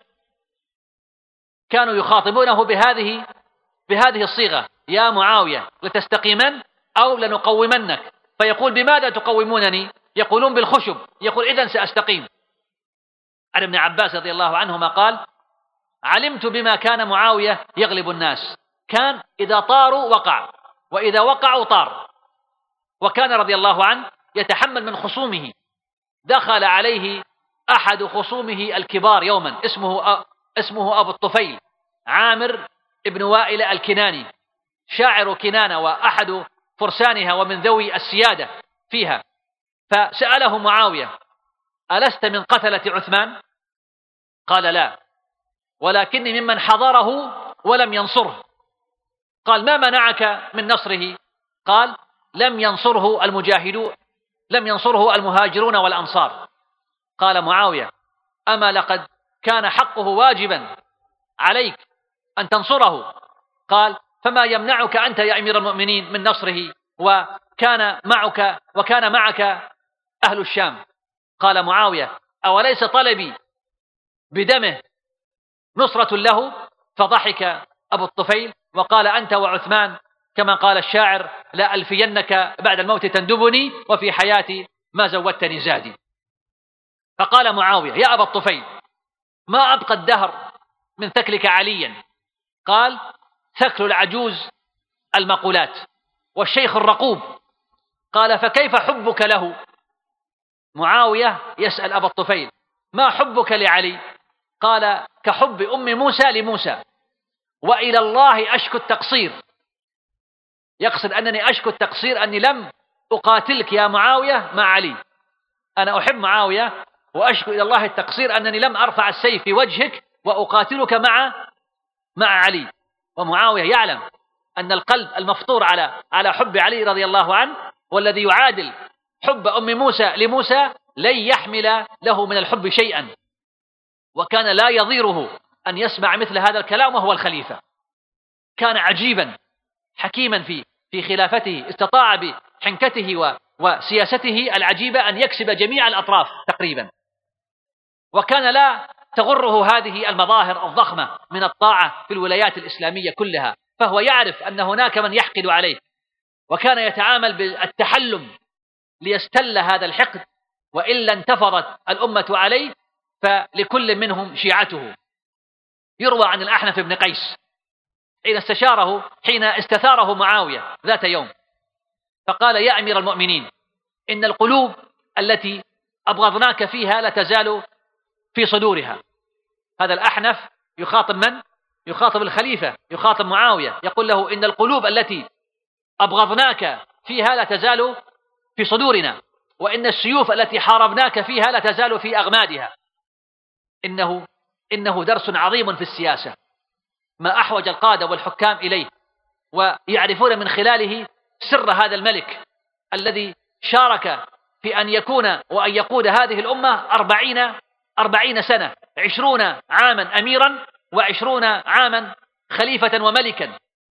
كانوا يخاطبونه بهذه بهذه الصيغة: يا معاوية لتستقيمن أو لنقومنك. فيقول: بماذا تقومونني؟ يقولون: بالخشب. يقول: إذن سأستقيم. عن ابن عباس رضي الله عنهما قال: علمت بما كان معاوية يغلب الناس، كان إذا طاروا وقع، وإذا وقعوا طار. وكان رضي الله عنه يتحمل من خصومه. دخل عليه أحد خصومه الكبار يوما اسمه اسمه أبو الطفيل عامر ابن وائل الكناني، شاعر كنانة وأحد فرسانها ومن ذوي السيادة فيها. فسأله معاوية: ألست من قتلة عثمان؟ قال: لا، ولكني ممن حضره ولم ينصره. قال: ما منعك من نصره؟ قال: لم ينصره المجاهدون لم ينصره المهاجرون والأنصار. قال معاوية: أما لقد كان حقه واجبا عليك أن تنصره. قال: فما يمنعك أنت يا أمير المؤمنين من نصره وكان معك وكان معك أهل الشام؟ قال معاوية: أوليس طلبي بدمه نصرة له؟ فضحك أبو الطفيل وقال: أنت وعثمان كما قال الشاعر: لا ألفينك بعد الموت تندبني وفي حياتي ما زودتني زادي. فقال معاوية: يا أبا الطفيل، ما أبقى الدهر من ثكلك عليا. قال: ثكل العجوز المقولات والشيخ الرقوب. قال: فكيف حبك له؟ معاوية يسأل أبا الطفيل: ما حبك لعلي؟ قال: كحب أم موسى لموسى، وإلى الله أشكو التقصير يقصد أنني أشكو التقصير أني لم أقاتلك يا معاوية مع علي، أنا أحب معاوية وأشكو إلى الله التقصير أنني لم أرفع السيف في وجهك وأقاتلك مع مع علي. ومعاوية يعلم أن القلب المفطور على على حب علي رضي الله عنه والذي يعادل حب أم موسى لموسى لن يحمل له من الحب شيئا، وكان لا يضيره أن يسمع مثل هذا الكلام وهو الخليفة. كان عجيبا حكيما في في خلافته، استطاع بحنكته وسياسته العجيبة أن يكسب جميع الأطراف تقريبا، وكان لا تغره هذه المظاهر الضخمة من الطاعة في الولايات الإسلامية كلها، فهو يعرف أن هناك من يحقد عليه، وكان يتعامل بالتحلم ليستل هذا الحقد، وإلا انتفضت الأمة عليه فلكل منهم شيعته. يروى عن الأحنف بن قيس حين استشاره حين استثاره معاوية ذات يوم فقال: يا أمير المؤمنين، إن القلوب التي أبغضناك فيها لا تزال في صدورها. هذا الأحنف يخاطب من؟ يخاطب الخليفة، يخاطب معاوية، يقول له: إن القلوب التي أبغضناك فيها لا تزال في صدورنا، وإن السيوف التي حاربناك فيها لا تزال في أغمادها. إنه إنه درس عظيم في السياسة، ما أحوج القادة والحكام إليه، ويعرفون من خلاله سر هذا الملك الذي شارك في أن يكون وأن يقود هذه الأمة أربعين أربعين سنة، عشرون عاما أميرا وعشرون عاما خليفة وملكا،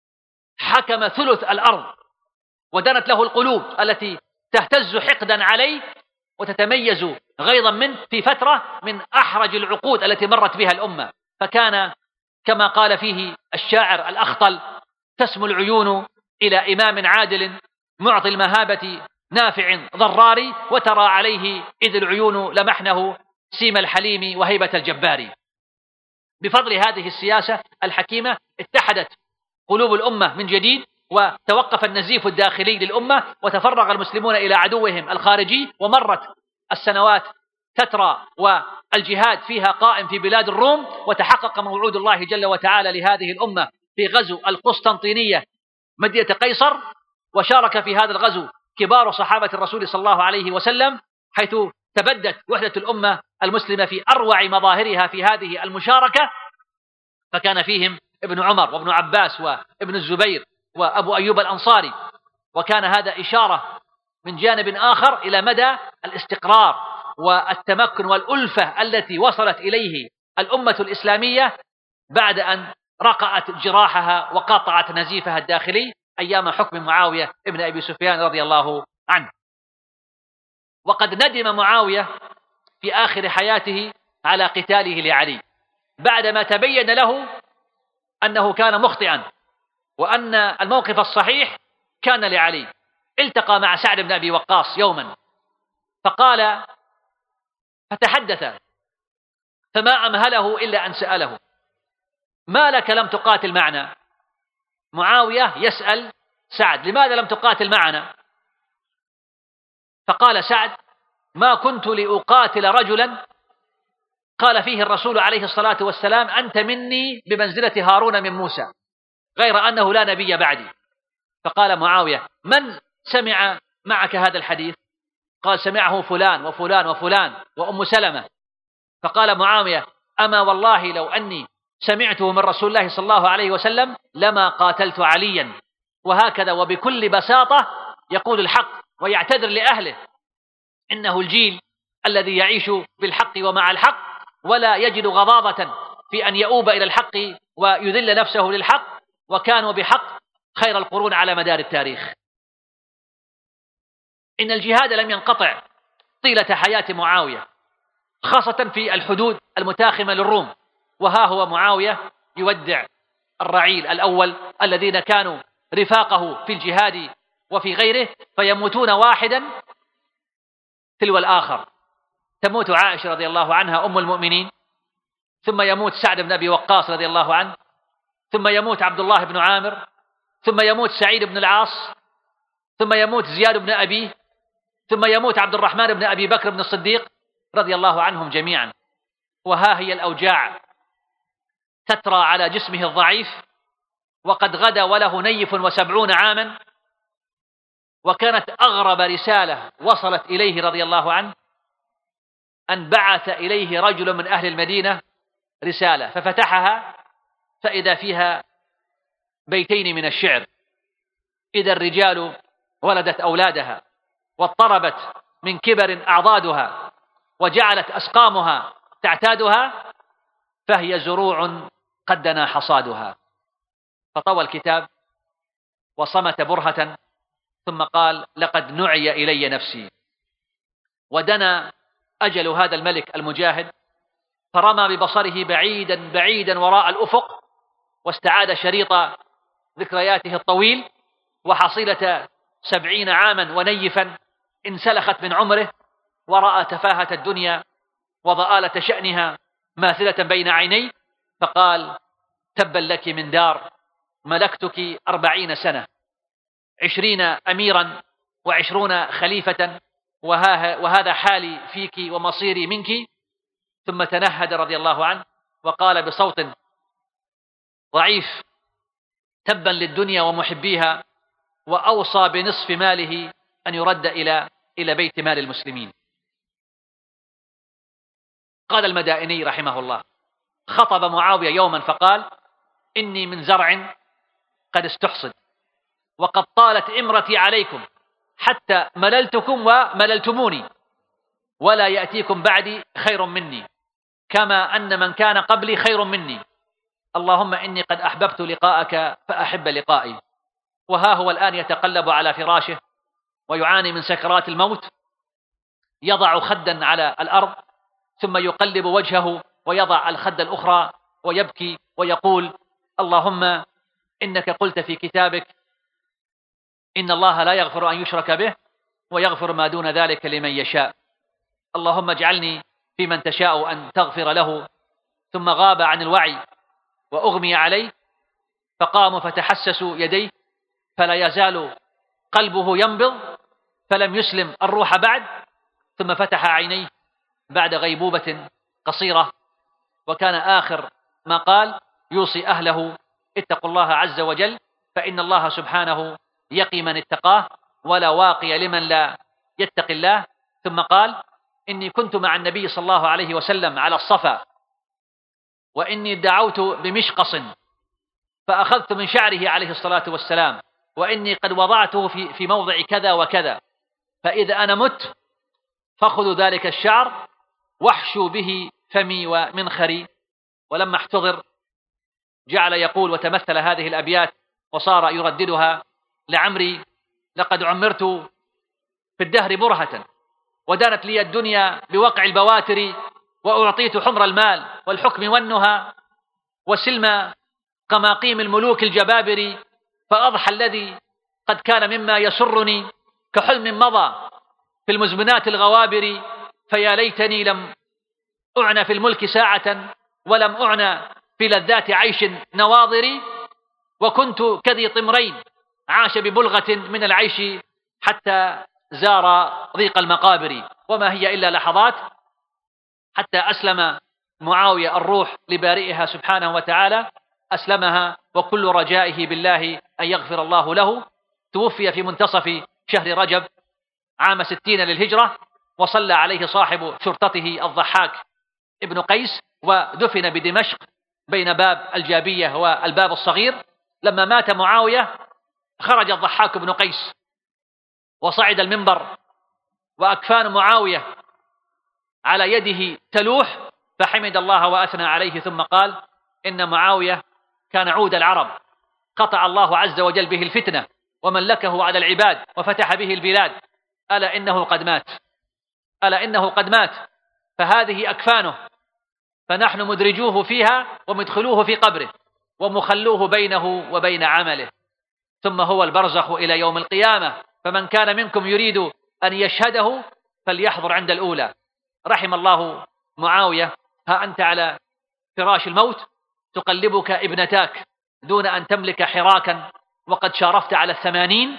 حكم ثلث الأرض ودنت له القلوب التي تهتز حقدا عليه وتتميز غيظا منه في فترة من أحرج العقود التي مرت بها الأمة. فكان كما قال فيه الشاعر الأخطل: تسمو العيون إلى إمام عادل معطي المهابة نافع ضرار، وترى عليه إذ العيون لمحنه سيم الحليم وهيبة الجبار. بفضل هذه السياسة الحكيمة اتحدت قلوب الأمة من جديد، وتوقف النزيف الداخلي للأمة، وتفرغ المسلمون إلى عدوهم الخارجي، ومرت السنوات تترى والجهاد فيها قائم في بلاد الروم، وتحقق موعود الله جل وتعالى لهذه الأمة في غزو القسطنطينية مدينة قيصر، وشارك في هذا الغزو كبار صحابة الرسول صلى الله عليه وسلم، حيث تبدت وحدة الأمة المسلمة في أروع مظاهرها في هذه المشاركة، فكان فيهم ابن عمر وابن عباس وابن الزبير وأبو أيوب الأنصاري. وكان هذا إشارة من جانب آخر إلى مدى الاستقرار والتمكن والألفة التي وصلت إليه الأمة الإسلامية بعد أن رقعت جراحها وقاطعت نزيفها الداخلي أيام حكم معاوية ابن أبي سفيان رضي الله عنه. وقد ندم معاوية في آخر حياته على قتاله لعلي بعدما تبين له أنه كان مخطئا وأن الموقف الصحيح كان لعلي. التقى مع سعد بن أبي وقاص يوما فقال فتحدث، فما أمهله إلا أن سأله: ما لك لم تقاتل معنا؟ معاوية يسأل سعد: لماذا لم تقاتل معنا؟ فقال سعد: ما كنت لأقاتل رجلا قال فيه الرسول عليه الصلاة والسلام: أنت مني بمنزلة هارون من موسى، غير أنه لا نبي بعدي. فقال معاوية: من سمع معك هذا الحديث؟ قال: سمعه فلان وفلان وفلان وأم سلمة. فقال معاوية: أما والله لو أني سمعته من رسول الله صلى الله عليه وسلم لما قاتلت عليا. وهكذا وبكل بساطة يقول الحق ويعتذر لأهله. إنه الجيل الذي يعيش بالحق ومع الحق ولا يجد غضاضة في أن يؤوب إلى الحق ويذل نفسه للحق، وكانوا بحق خير القرون على مدار التاريخ. إن الجهاد لم ينقطع طيلة حياة معاوية، خاصة في الحدود المتاخمة للروم. وها هو معاوية يودع الرعيل الأول الذين كانوا رفاقه في الجهاد وفي غيره، فيموتون واحدا تلو الآخر. تموت عائشة رضي الله عنها أم المؤمنين، ثم يموت سعد بن أبي وقاص رضي الله عنه، ثم يموت عبد الله بن عامر، ثم يموت سعيد بن العاص، ثم يموت زياد بن أبيه، ثم يموت عبد الرحمن بن أبي بكر بن الصديق رضي الله عنهم جميعا. وها هي الأوجاع تترى على جسمه الضعيف، وقد غدا وله نيف وسبعون عاما وكانت أغرب رسالة وصلت إليه رضي الله عنه أن بعث إليه رجل من أهل المدينة رسالة، ففتحها فإذا فيها بيتين من الشعر: إذا الرجال ولدت أولادها واضطربت من كبر أعضادها وجعلت أسقامها تعتادها فهي زروع قد دنا حصادها. فطوى الكتاب وصمت برهة ثم قال: لقد نعي إلي نفسي. ودنا أجل هذا الملك المجاهد فرمى ببصره بعيدا بعيدا وراء الأفق، واستعاد شريط ذكرياته الطويل وحصيلة سبعين عاما ونيفا انسلخت من عمره، ورأى تفاهة الدنيا وضآلة شأنها ماثلة بين عيني، فقال: تبا لك من دار ملكتك أربعين سنة، عشرين أميرا وعشرون خليفة، وهذا حالي فيك ومصيري منك. ثم تنهد رضي الله عنه وقال بصوت ضعيف: تبا للدنيا ومحبيها، وأوصى بنصف ماله أن يرد إلى إلى بيت مال المسلمين. قال المدائني رحمه الله: خطب معاوية يوما فقال: إني من زرع قد استحصد، وقد طالت إمرتي عليكم حتى مللتكم ومللتموني، ولا يأتيكم بعدي خير مني، كما أن من كان قبلي خير مني. اللهم إني قد أحببت لقاءك فأحب لقائي. وها هو الآن يتقلب على فراشه ويعاني من سكرات الموت، يضع خدا على الأرض ثم يقلب وجهه ويضع الخد الأخرى ويبكي ويقول: اللهم إنك قلت في كتابك: إن الله لا يغفر أن يشرك به ويغفر ما دون ذلك لمن يشاء. اللهم اجعلني في من تشاء أن تغفر له. ثم غاب عن الوعي وأغمي عليه، فقاموا فتحسسوا يديه فلا يزال قلبه ينبض، فلم يسلم الروح بعد. ثم فتح عينيه بعد غيبوبة قصيرة، وكان آخر ما قال يوصي أهله: اتقوا الله عز وجل، فإن الله سبحانه يقي من اتقاه ولا واقي لمن لا يتقي الله. ثم قال: إني كنت مع النبي صلى الله عليه وسلم على الصفا، وإني دعوت بمشقص فأخذت من شعره عليه الصلاة والسلام، وإني قد وضعته في في موضع كذا وكذا، فإذا أنا مت فخذوا ذلك الشعر واحشوا به فمي ومنخري. ولما احتضر جعل يقول وتمثل هذه الأبيات وصار يرددها: لعمري لقد عمرت في الدهر برهة، ودانت لي الدنيا بوقع البواتر، وأعطيت حمر المال والحكم والنهى وسلم قماقيم الملوك الجبابر، فأضحى الذي قد كان مما يسرني كحلم مضى في المزمنات الغوابر، فيا ليتني لم أعنى في الملك ساعة ولم أعنى في لذات عيش نواظر، وكنت كذي طمرين عاش ببلغة من العيش حتى زار ضيق المقابر، وما هي إلا لحظات حتى أسلم معاوية الروح لبارئها سبحانه وتعالى، أسلمها وكل رجائه بالله أن يغفر الله له. توفي في منتصف شهر رجب عام ستين للهجرة، وصلى عليه صاحب شرطته الضحاك ابن قيس، ودفن بدمشق بين باب الجابية والباب الصغير. لما مات معاوية خرج الضحاك بن قيس وصعد المنبر، وأكفان معاوية على يده تلوح، فحمد الله وأثنى عليه، ثم قال: إن معاوية كان عود العرب، قطع الله عز وجل به الفتنة وملكه على العباد وفتح به البلاد، ألا إنه قد مات، ألا إنه قد مات، فهذه أكفانه، فنحن مدرجوه فيها ومدخلوه في قبره ومخلوه بينه وبين عمله، ثم هو البرزخ إلى يوم القيامة، فمن كان منكم يريد أن يشهده فليحضر عند الأولى. رحم الله معاوية. ها أنت على فراش الموت تقلبك ابنتاك دون أن تملك حراكا، وقد شارفت على الثمانين،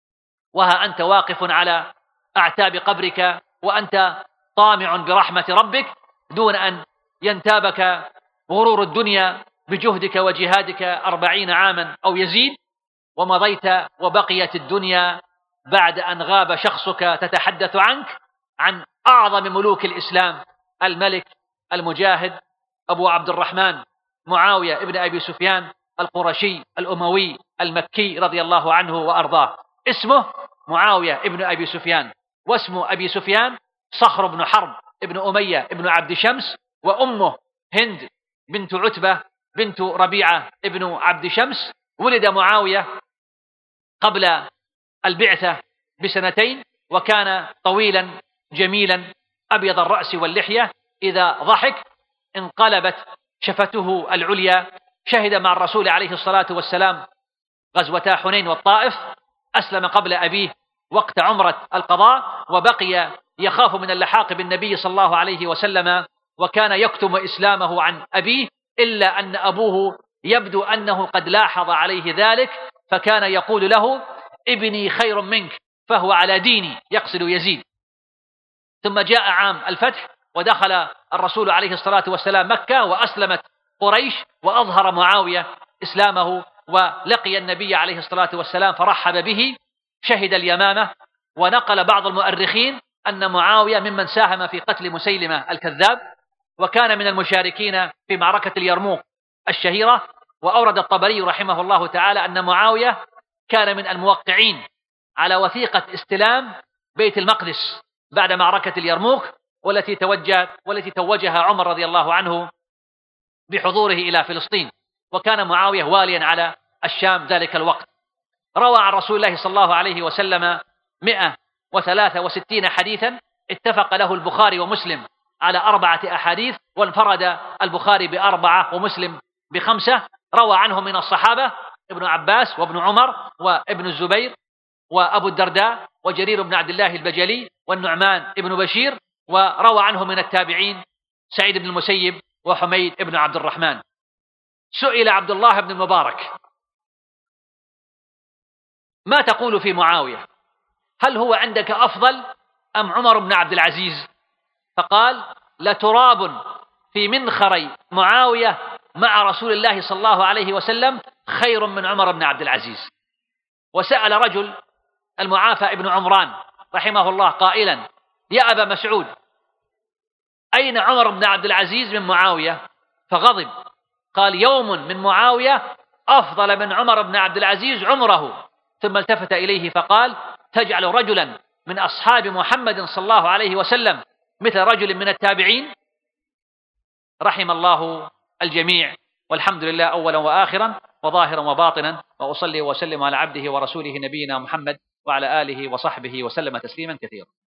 وها أنت واقف على أعتاب قبرك وأنت طامع برحمة ربك دون أن ينتابك غرور الدنيا بجهدك وجهادك أربعين عاما أو يزيد، ومضيت وبقيت الدنيا بعد أن غاب شخصك تتحدث عنك عن أعظم ملوك الإسلام، الملك المجاهد أبو عبد الرحمن معاوية ابن أبي سفيان القرشي الأموي المكي رضي الله عنه وأرضاه. اسمه معاوية ابن أبي سفيان، واسم أبي سفيان صخر بن حرب ابن أمية ابن عبد شمس، وأمه هند بنت عتبة بنت ربيعة ابن عبد شمس. ولد معاوية قبل البعثة بسنتين، وكان طويلا جميلا أبيض الرأس واللحية، إذا ضحك انقلبت شفته العليا. شهد مع الرسول عليه الصلاة والسلام غزوتا حنين والطائف، أسلم قبل أبيه وقت عمرة القضاء، وبقي يخاف من اللحاق بالنبي صلى الله عليه وسلم، وكان يكتم إسلامه عن أبيه، إلا أن أبوه يبدو أنه قد لاحظ عليه ذلك، فكان يقول له: ابني خير منك فهو على ديني، يقصد يزيد. ثم جاء عام الفتح، ودخل الرسول عليه الصلاة والسلام مكة، وأسلمت قريش، وأظهر معاوية إسلامه، ولقي النبي عليه الصلاة والسلام فرحب به. شهد اليمامة، ونقل بعض المؤرخين أن معاوية ممن ساهم في قتل مسيلمة الكذاب، وكان من المشاركين في معركة اليرموك الشهيرة. وأورد الطبري رحمه الله تعالى أن معاوية كان من الموقعين على وثيقة استلام بيت المقدس بعد معركة اليرموك، والتي توجه والتي توجها عمر رضي الله عنه بحضوره إلى فلسطين، وكان معاوية واليا على الشام ذلك الوقت. روى عن رسول الله صلى الله عليه وسلم مئة وثلاثة وستين حديثا، اتفق له البخاري ومسلم على أربعة أحاديث، وانفرد البخاري بأربعة ومسلم بخمسة. روى عنه من الصحابة ابن عباس وابن عمر وابن الزبير وأبو الدرداء وجرير بن عبد الله البجلي والنعمان ابن بشير. وروى عنه من التابعين سعيد بن المسيب وحميد بن عبد الرحمن. سئل عبد الله بن المبارك: ما تقول في معاوية؟ هل هو عندك أفضل أم عمر بن عبد العزيز؟ فقال: لتراب في منخري معاوية مع رسول الله صلى الله عليه وسلم خير من عمر بن عبد العزيز. وسأل رجل المعافى ابن عمران رحمه الله قائلا: يا أبا مسعود، أين عمر بن عبد العزيز من معاوية؟ فغضب، قال: يوم من معاوية أفضل من عمر بن عبد العزيز عمره. ثم التفت إليه فقال: تجعل رجلا من أصحاب محمد صلى الله عليه وسلم مثل رجل من التابعين؟ رحم الله الجميع، والحمد لله أولا وآخرا وظاهرا وباطنا، وأصلي وسلم على عبده ورسوله نبينا محمد وعلى آله وصحبه وسلم تسليما كثيرا.